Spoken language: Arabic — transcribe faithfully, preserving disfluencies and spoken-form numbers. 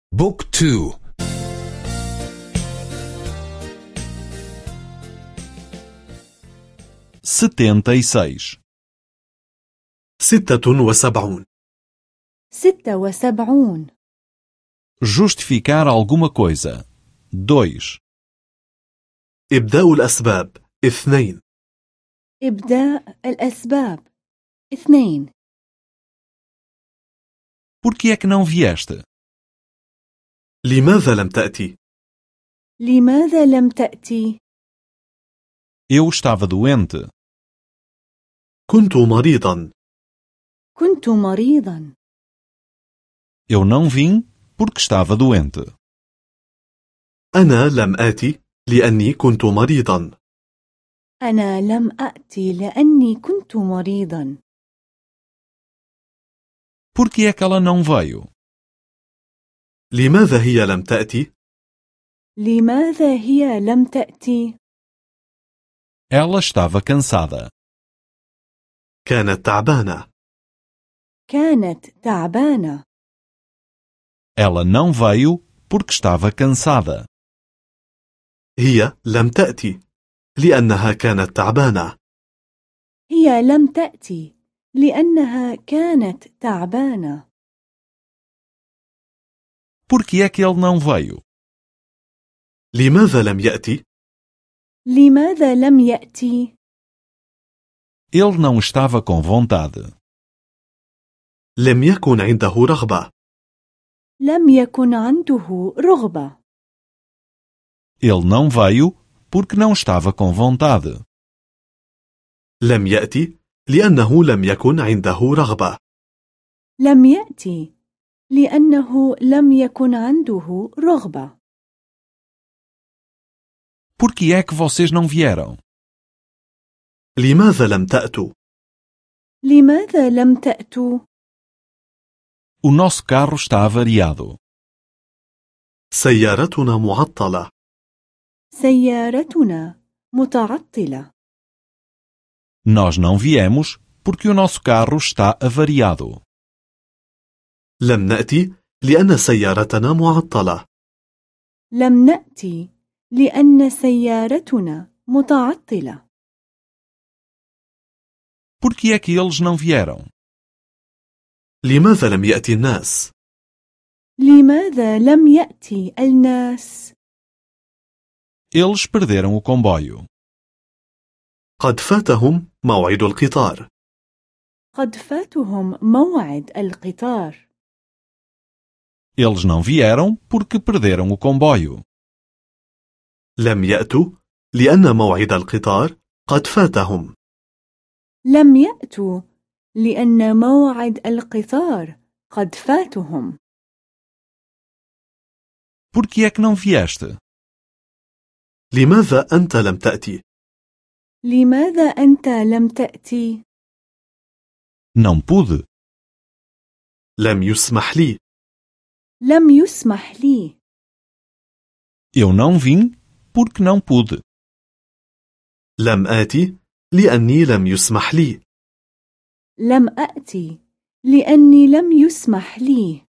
بوك تو. setenta e seis. ستة وسبعون. ستة وسبعون. Justificar alguma coisa. dois. إبداء الأسباب. اثنين. إبداء الأسباب. اثنين. Por que é que não vieste? لماذا لم تأتي؟ لماذا لم تأتي؟ Eu estava doente. كنت مريضا. كنت مريضا. Eu não vim porque estava doente. أنا لم آتي لأني كنت مريضا. أنا لم أأتي لأني كنت مريضا. Por que é que ela não veio? لماذا هي لم تأتي؟ لماذا هي لم تأتي؟ Ela estava cansada. كانت تعبانة. كانت تعبانة. Ela não veio porque estava cansada. هي لم تأتي لأنها كانت تعبانة. هي لم تأتي لأنها كانت تعبانة. Por que é que ele não veio? لماذا لم يأتي؟ لماذا لم يأتي؟ Ele não estava com vontade. لم يكن عنده رغبة. لم يكن عنده رغبة. Ele não veio porque não estava com vontade. لم يأتي لأنه لم يكن عنده رغبة. لم يأتي لأنه لم يكن عنده رغبة. Por que é que vocês não vieram? لماذا لم تأتوا؟ لماذا لم تأتوا؟ O nosso carro está avariado. سيارتنا معطلة. سيارتنا متعطلة. Nós não viemos porque o nosso carro está avariado. لم نأتي لأن سيارتنا معطلة. لم نأتي لأن سيارتنا متعطلة. Por que é que eles não vieram? لماذا لم يأتي الناس؟ لماذا لم يأتي الناس؟ Eles perderam o comboio. قد فاتهم موعد القطار. قد فاتهم موعد القطار. Eles não vieram porque perderam o comboio. لم يأتوا لأن موعد القطار قد فاتهم. لم يأتوا لأن موعد القطار قد فاتهم. Por que é que não vieste? لماذا أنت لم تأتي؟ لماذا أنت لم تأتي؟ Não pude. لم يسمح لي. لم يسمح لي. Eu não vim porque não pude. لم آتي لأني لم يسمح لي. لم أأتي لأني لم يسمح لي.